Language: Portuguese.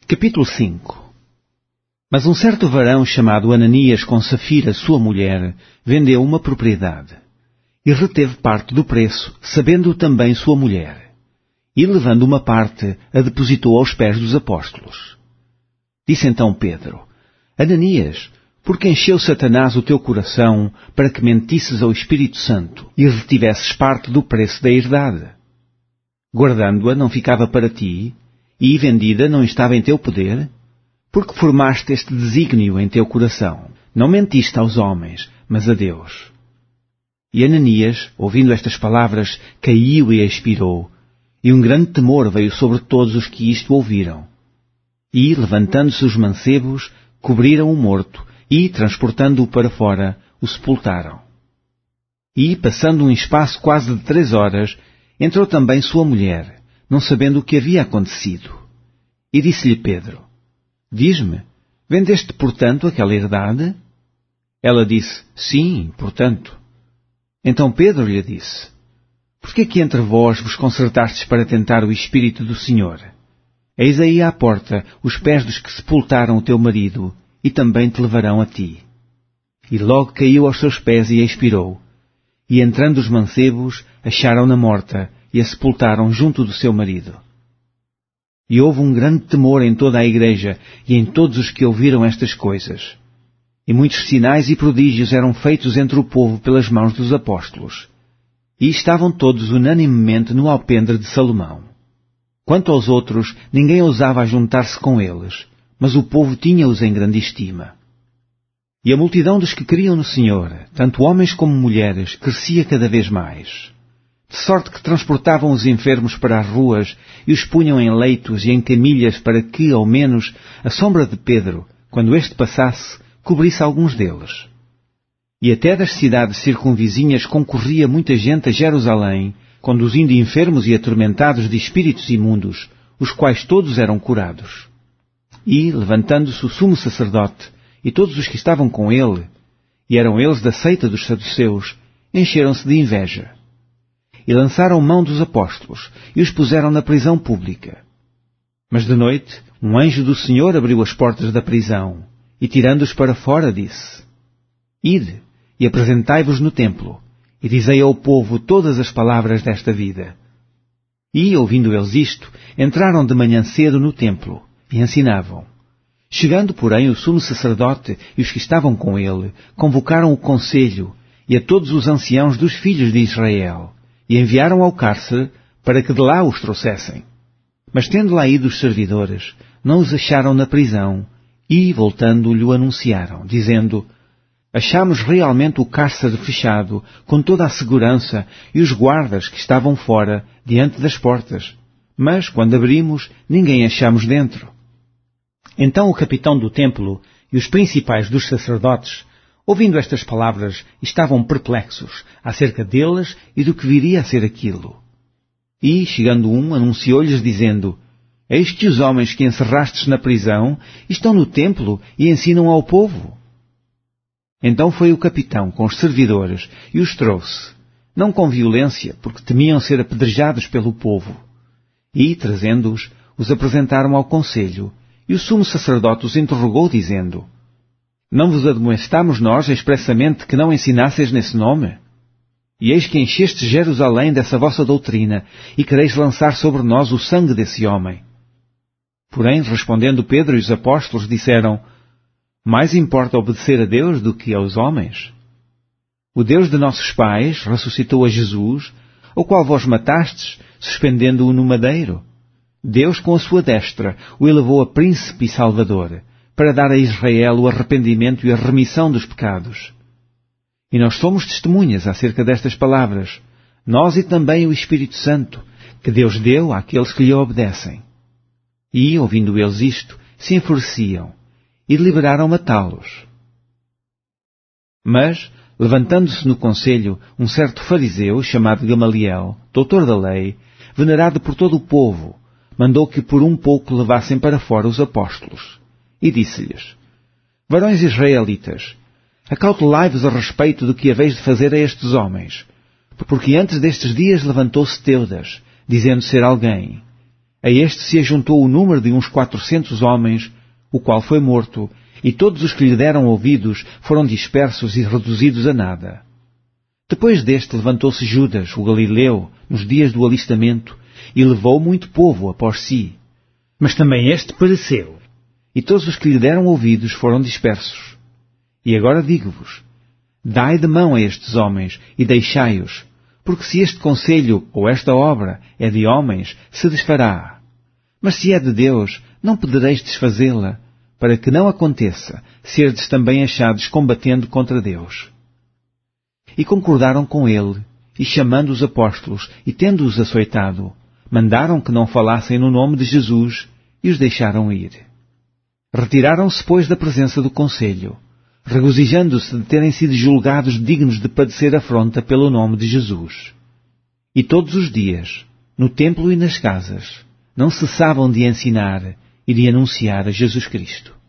Capítulo 5. Mas um certo varão chamado Ananias com Safira, sua mulher, vendeu uma propriedade e reteve parte do preço, sabendo também sua mulher. E, levando uma parte, a depositou aos pés dos apóstolos. Disse então Pedro: Ananias, por que encheu Satanás o teu coração para que mentisses ao Espírito Santo e retivesses parte do preço da herdade? Guardando-a não ficava para ti, e vendida não estava em teu poder? Porque formaste este desígnio em teu coração. Não mentiste aos homens, mas a Deus. E Ananias, ouvindo estas palavras, caiu e expirou, e um grande temor veio sobre todos os que isto ouviram. E, levantando-se os mancebos, cobriram o morto, e, transportando-o para fora, o sepultaram. E, passando um espaço quase de 3 horas, entrou também sua mulher, não sabendo o que havia acontecido. E disse-lhe Pedro: Diz-me, vendeste, portanto, aquela herdade? Ela disse: Sim, portanto. Então Pedro lhe disse: Por que aqui entre vós vos concertastes para tentar o Espírito do Senhor? Eis aí à porta os pés dos que sepultaram o teu marido, e também te levarão a ti. E logo caiu aos seus pés e expirou. E entrando os mancebos, acharam-na morta, e a sepultaram junto do seu marido. E houve um grande temor em toda a igreja e em todos os que ouviram estas coisas. E muitos sinais e prodígios eram feitos entre o povo pelas mãos dos apóstolos. E estavam todos unanimemente no alpendre de Salomão. Quanto aos outros, ninguém ousava ajuntar-se com eles, mas o povo tinha-os em grande estima. E a multidão dos que criam no Senhor, tanto homens como mulheres, crescia cada vez mais. De sorte que transportavam os enfermos para as ruas e os punham em leitos e em camilhas para que, ao menos, a sombra de Pedro, quando este passasse, cobrisse alguns deles. E até das cidades circunvizinhas concorria muita gente a Jerusalém, conduzindo enfermos e atormentados de espíritos imundos, os quais todos eram curados. E, levantando-se o sumo sacerdote e todos os que estavam com ele, e eram eles da seita dos saduceus, encheram-se de inveja. E lançaram mão dos apóstolos, e os puseram na prisão pública. Mas de noite, um anjo do Senhor abriu as portas da prisão, e tirando-os para fora, disse: Ide, e apresentai-vos no templo, e dizei ao povo todas as palavras desta vida. E, ouvindo eles isto, entraram de manhã cedo no templo, e ensinavam. Chegando, porém, o sumo sacerdote e os que estavam com ele, convocaram o conselho, e a todos os anciãos dos filhos de Israel, e enviaram ao cárcere para que de lá os trouxessem. Mas tendo lá ido os servidores, não os acharam na prisão, e, voltando, lhe anunciaram, dizendo: Achamos realmente o cárcere fechado, com toda a segurança, e os guardas que estavam fora, diante das portas. Mas, quando abrimos, ninguém achamos dentro. Então o capitão do templo e os principais dos sacerdotes, ouvindo estas palavras, estavam perplexos acerca deles e do que viria a ser aquilo. E, chegando um, anunciou-lhes, dizendo: Eis que os homens que encerrastes na prisão estão no templo e ensinam ao povo. Então foi o capitão com os servidores e os trouxe, não com violência, porque temiam ser apedrejados pelo povo. E, trazendo-os, os apresentaram ao conselho, e o sumo sacerdote os interrogou, dizendo: Não vos admoestamos nós expressamente que não ensinasseis nesse nome? E eis que enchestes Jerusalém dessa vossa doutrina, e quereis lançar sobre nós o sangue desse homem. Porém, respondendo Pedro e os apóstolos, disseram: Mais importa obedecer a Deus do que aos homens. O Deus de nossos pais ressuscitou a Jesus, o qual vós matastes, suspendendo-o no madeiro. Deus, com a sua destra, o elevou a príncipe e salvador, para dar a Israel o arrependimento e a remissão dos pecados. E nós somos testemunhas acerca destas palavras, nós e também o Espírito Santo, que Deus deu àqueles que lhe obedecem. E, ouvindo eles isto, se enfureciam, e deliberaram matá-los. Mas, levantando-se no conselho, um certo fariseu, chamado Gamaliel, doutor da lei, venerado por todo o povo, mandou que por um pouco levassem para fora os apóstolos. E disse-lhes: Varões israelitas, acautelai-vos a respeito do que haveis de fazer a estes homens, porque antes destes dias levantou-se Teudas, dizendo ser alguém. A este se ajuntou o número de uns 400 homens, o qual foi morto, e todos os que lhe deram ouvidos foram dispersos e reduzidos a nada. Depois deste levantou-se Judas, o Galileu, nos dias do alistamento, e levou muito povo após si. Mas também este pereceu. E todos os que lhe deram ouvidos foram dispersos. E agora digo-vos, dai de mão a estes homens e deixai-os, porque se este conselho ou esta obra é de homens, se desfará. Mas se é de Deus, não podereis desfazê-la, para que não aconteça serdes também achados combatendo contra Deus. E concordaram com ele, e chamando os apóstolos, e tendo-os açoitado, mandaram que não falassem no nome de Jesus, e os deixaram ir. Retiraram-se, pois, da presença do conselho, regozijando-se de terem sido julgados dignos de padecer afronta pelo nome de Jesus. E todos os dias, no templo e nas casas, não cessavam de ensinar e de anunciar a Jesus Cristo.